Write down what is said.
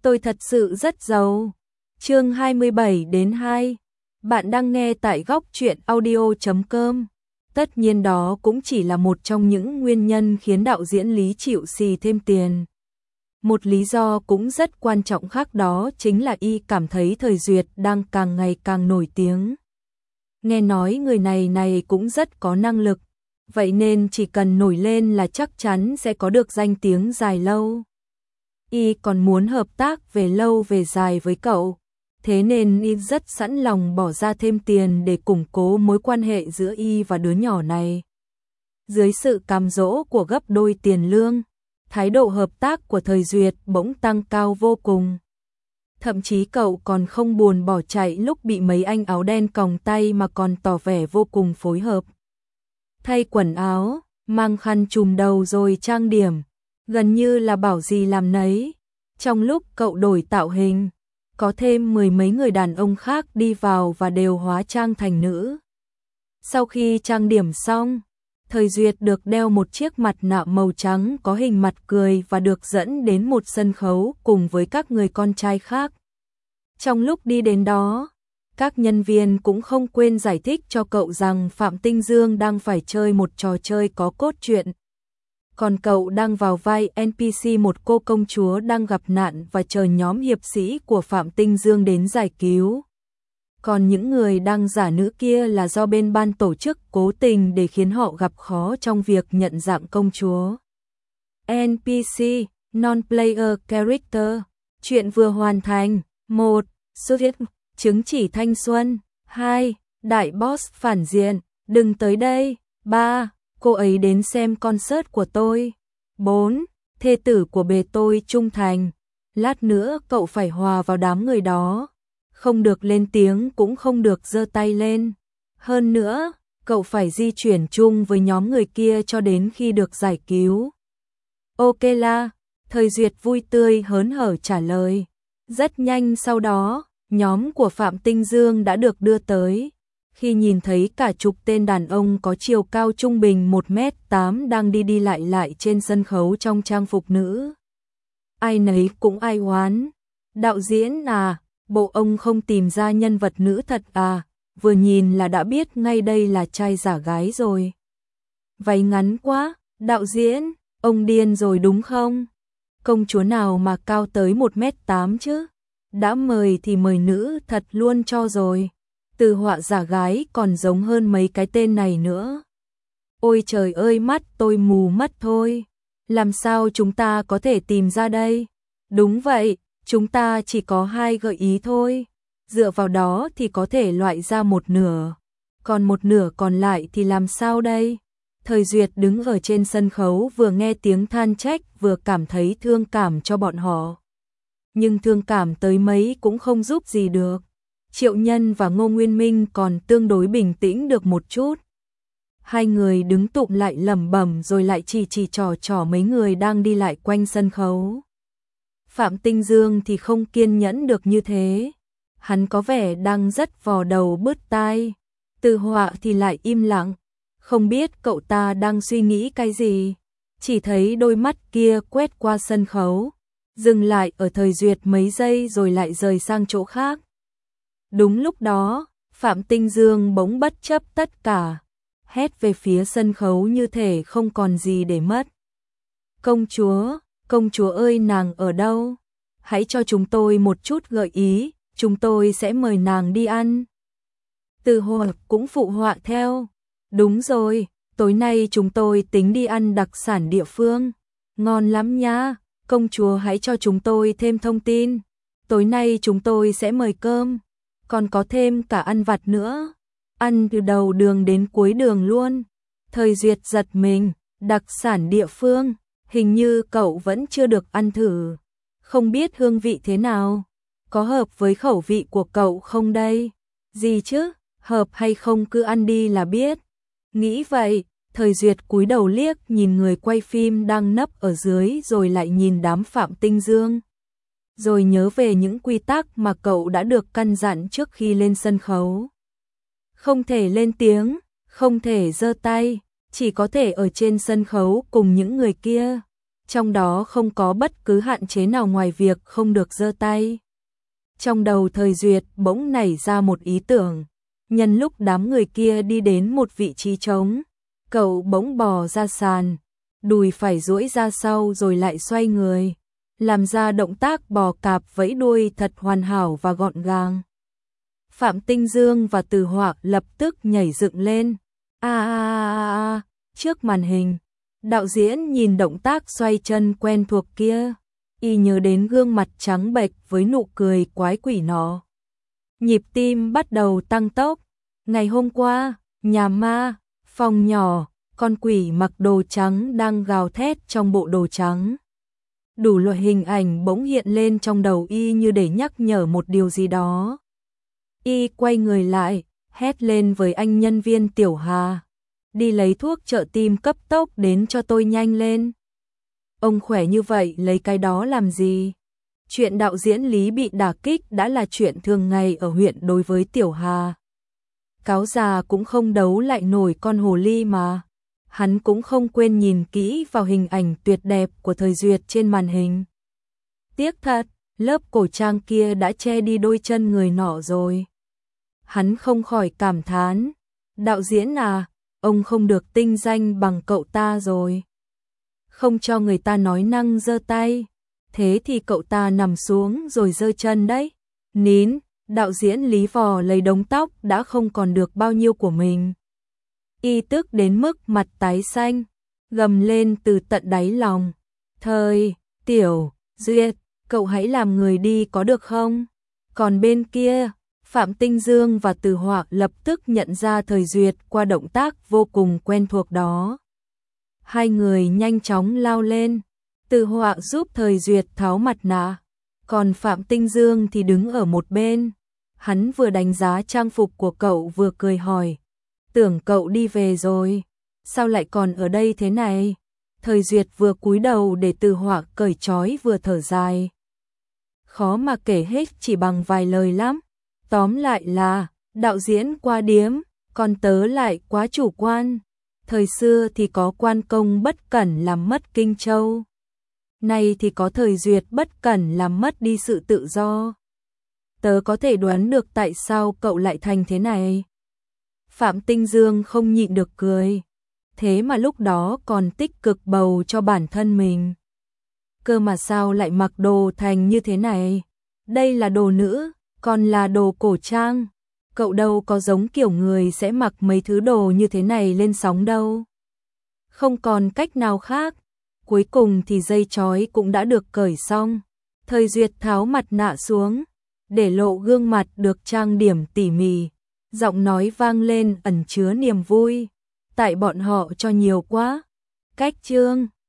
Tôi thật sự rất giàu. Chương 27-2. Bạn đang nghe tại góc truyện audio.com. Tất nhiên đó cũng chỉ là một trong những nguyên nhân khiến đạo diễn Lý chịu xì thêm tiền. Một lý do cũng rất quan trọng khác đó chính là y cảm thấy Thời Duyệt đang càng ngày càng nổi tiếng. Nghe nói người này cũng rất có năng lực, vậy nên chỉ cần nổi lên là chắc chắn sẽ có được danh tiếng dài lâu. Y còn muốn hợp tác về lâu về dài với cậu, thế nên y rất sẵn lòng bỏ ra thêm tiền để củng cố mối quan hệ giữa y và đứa nhỏ này. Dưới sự cám dỗ của gấp đôi tiền lương, thái độ hợp tác của Thời Duyệt bỗng tăng cao vô cùng. Thậm chí cậu còn không buồn bỏ chạy lúc bị mấy anh áo đen còng tay mà còn tỏ vẻ vô cùng phối hợp. Thay quần áo, mang khăn trùm đầu rồi trang điểm, gần như là bảo gì làm nấy. Trong lúc cậu đổi tạo hình, có thêm mười mấy người đàn ông khác đi vào và đều hóa trang thành nữ. Sau khi trang điểm xong, Thời Duyệt được đeo một chiếc mặt nạ màu trắng có hình mặt cười và được dẫn đến một sân khấu cùng với các người con trai khác. Trong lúc đi đến đó, các nhân viên cũng không quên giải thích cho cậu rằng Phạm Tinh Dương đang phải chơi một trò chơi có cốt truyện. Còn cậu đang vào vai NPC một cô công chúa đang gặp nạn và chờ nhóm hiệp sĩ của Phạm Tinh Dương đến giải cứu. Còn những người đang giả nữ kia là do bên ban tổ chức cố tình để khiến họ gặp khó trong việc nhận dạng công chúa. NPC, Non-Player Character. Chuyện vừa hoàn thành. 1. Soviet, chứng chỉ thanh xuân. 2. Đại boss phản diện, đừng tới đây. 3. Cô ấy đến xem concert của tôi. 4. Thê tử của bề tôi trung thành. Lát nữa cậu phải hòa vào đám người đó. Không được lên tiếng cũng không được giơ tay lên. Hơn nữa, cậu phải di chuyển chung với nhóm người kia cho đến khi được giải cứu. Ok la, Thời Duyệt vui tươi hớn hở trả lời. Rất nhanh sau đó, nhóm của Phạm Tinh Dương đã được đưa tới. Khi nhìn thấy cả chục tên đàn ông có chiều cao trung bình 1m8 đang đi lại trên sân khấu trong trang phục nữ. Ai nấy cũng ai oán. Đạo diễn à, bộ ông không tìm ra nhân vật nữ thật à, vừa nhìn là đã biết ngay đây là trai giả gái rồi. Váy ngắn quá, đạo diễn, ông điên rồi đúng không? Công chúa nào mà cao tới 1m8 chứ? Đã mời thì mời nữ thật luôn cho rồi. Từ họa giả gái còn giống hơn mấy cái tên này nữa. Ôi trời ơi, mắt tôi mù mất thôi. Làm sao chúng ta có thể tìm ra đây? Đúng vậy, chúng ta chỉ có 2 gợi ý thôi. Dựa vào đó thì có thể loại ra một nửa. Còn một nửa còn lại thì làm sao đây? Thời Duyệt đứng ở trên sân khấu vừa nghe tiếng than trách vừa cảm thấy thương cảm cho bọn họ. Nhưng thương cảm tới mấy cũng không giúp gì được. Triệu Nhân và Ngô Nguyên Minh còn tương đối bình tĩnh được một chút. Hai người đứng tụm lại lẩm bẩm rồi lại chỉ trò mấy người đang đi lại quanh sân khấu. Phạm Tinh Dương thì không kiên nhẫn được như thế. Hắn có vẻ đang rất vò đầu bứt tai. Từ họa thì lại im lặng. Không biết cậu ta đang suy nghĩ cái gì. Chỉ thấy đôi mắt kia quét qua sân khấu, dừng lại ở Thời Duyệt mấy giây rồi lại rời sang chỗ khác. Đúng lúc đó, Phạm Tinh Dương bỗng bất chấp tất cả, hét về phía sân khấu như thể không còn gì để mất. Công chúa ơi, nàng ở đâu? Hãy cho chúng tôi một chút gợi ý, chúng tôi sẽ mời nàng đi ăn. Từ Hồ cũng phụ họa theo. Đúng rồi, tối nay chúng tôi tính đi ăn đặc sản địa phương. Ngon lắm nha, công chúa hãy cho chúng tôi thêm thông tin. Tối nay chúng tôi sẽ mời cơm, còn có thêm cả ăn vặt nữa. Ăn từ đầu đường đến cuối đường luôn. Thời Duyệt giật mình, đặc sản địa phương, hình như cậu vẫn chưa được ăn thử. Không biết hương vị thế nào, có hợp với khẩu vị của cậu không đây? Gì chứ, hợp hay không cứ ăn đi là biết. Nghĩ vậy, Thời Duyệt cúi đầu liếc nhìn người quay phim đang nấp ở dưới rồi lại nhìn đám Phạm Tinh Dương. Rồi nhớ về những quy tắc mà cậu đã được căn dặn trước khi lên sân khấu. Không thể lên tiếng, không thể giơ tay, chỉ có thể ở trên sân khấu cùng những người kia. trong đó không có bất cứ hạn chế nào ngoài việc không được giơ tay. Trong đầu Thời Duyệt bỗng nảy ra một ý tưởng, nhân lúc đám người kia đi đến một vị trí trống, cậu bỗng bò ra sàn, đùi phải duỗi ra sau rồi lại xoay người, làm ra động tác bò cạp vẫy đuôi thật hoàn hảo và gọn gàng. Phạm Tinh Dương và Từ Họa lập tức nhảy dựng lên. Trước màn hình, đạo diễn nhìn động tác xoay chân quen thuộc kia, y nhớ đến gương mặt trắng bệch với nụ cười quái quỷ nó. Nhịp tim bắt đầu tăng tốc. Ngày hôm qua, nhà ma, phòng nhỏ, con quỷ mặc đồ trắng đang gào thét trong bộ đồ trắng. Đủ loại hình ảnh bỗng hiện lên trong đầu y như để nhắc nhở một điều gì đó. Y quay người lại, hét lên với anh nhân viên Tiểu Hà. Đi lấy thuốc trợ tim cấp tốc đến cho tôi nhanh lên. Ông khỏe như vậy lấy cái đó làm gì? Chuyện đạo diễn Lý bị đả kích đã là chuyện thường ngày ở huyện đối với Tiểu Hà. Cáo già cũng không đấu lại nổi con hồ ly mà. Hắn cũng không quên nhìn kỹ vào hình ảnh tuyệt đẹp của Thời Duyệt trên màn hình. Tiếc thật, lớp cổ trang kia đã che đi đôi chân người nọ rồi. Hắn không khỏi cảm thán, đạo diễn à, ông không được tinh danh bằng cậu ta rồi. Không cho người ta nói năng giơ tay, thế thì cậu ta nằm xuống rồi giơ chân đấy. Nín, đạo diễn Lý vò lấy đống tóc đã không còn được bao nhiêu của mình. Y tức đến mức mặt tái xanh, gầm lên từ tận đáy lòng. Thời, Tiểu, Duyệt, cậu hãy làm người đi có được không? Còn bên kia, Phạm Tinh Dương và Từ Họa lập tức nhận ra Thời Duyệt qua động tác vô cùng quen thuộc đó. Hai người nhanh chóng lao lên, Từ Họa giúp Thời Duyệt tháo mặt nạ, còn Phạm Tinh Dương thì đứng ở một bên. Hắn vừa đánh giá trang phục của cậu vừa cười hỏi, tưởng cậu đi về rồi, sao lại còn ở đây thế này? Thời Duyệt vừa cúi đầu để Từ Họa cởi trói vừa thở dài. Khó mà kể hết chỉ bằng vài lời lắm. Tóm lại là, đạo diễn quá điếm, còn tớ lại quá chủ quan. Thời xưa thì có quan công bất cẩn làm mất Kinh Châu. Nay thì có Thời Duyệt bất cẩn làm mất đi sự tự do. Tớ có thể đoán được tại sao cậu lại thành thế này. Phạm Tinh Dương không nhịn được cười. Thế mà lúc đó còn tích cực bầu cho bản thân mình. Cơ mà sao lại mặc đồ thành như thế này? Đây là đồ nữ, còn là đồ cổ trang. Cậu đâu có giống kiểu người sẽ mặc mấy thứ đồ như thế này lên sóng đâu. Không còn cách nào khác. Cuối cùng thì dây trói cũng đã được cởi xong. Thời Duyệt tháo mặt nạ xuống, để lộ gương mặt được trang điểm tỉ mỉ. Giọng nói vang lên ẩn chứa niềm vui. Tại bọn họ cho nhiều quá. Cách chương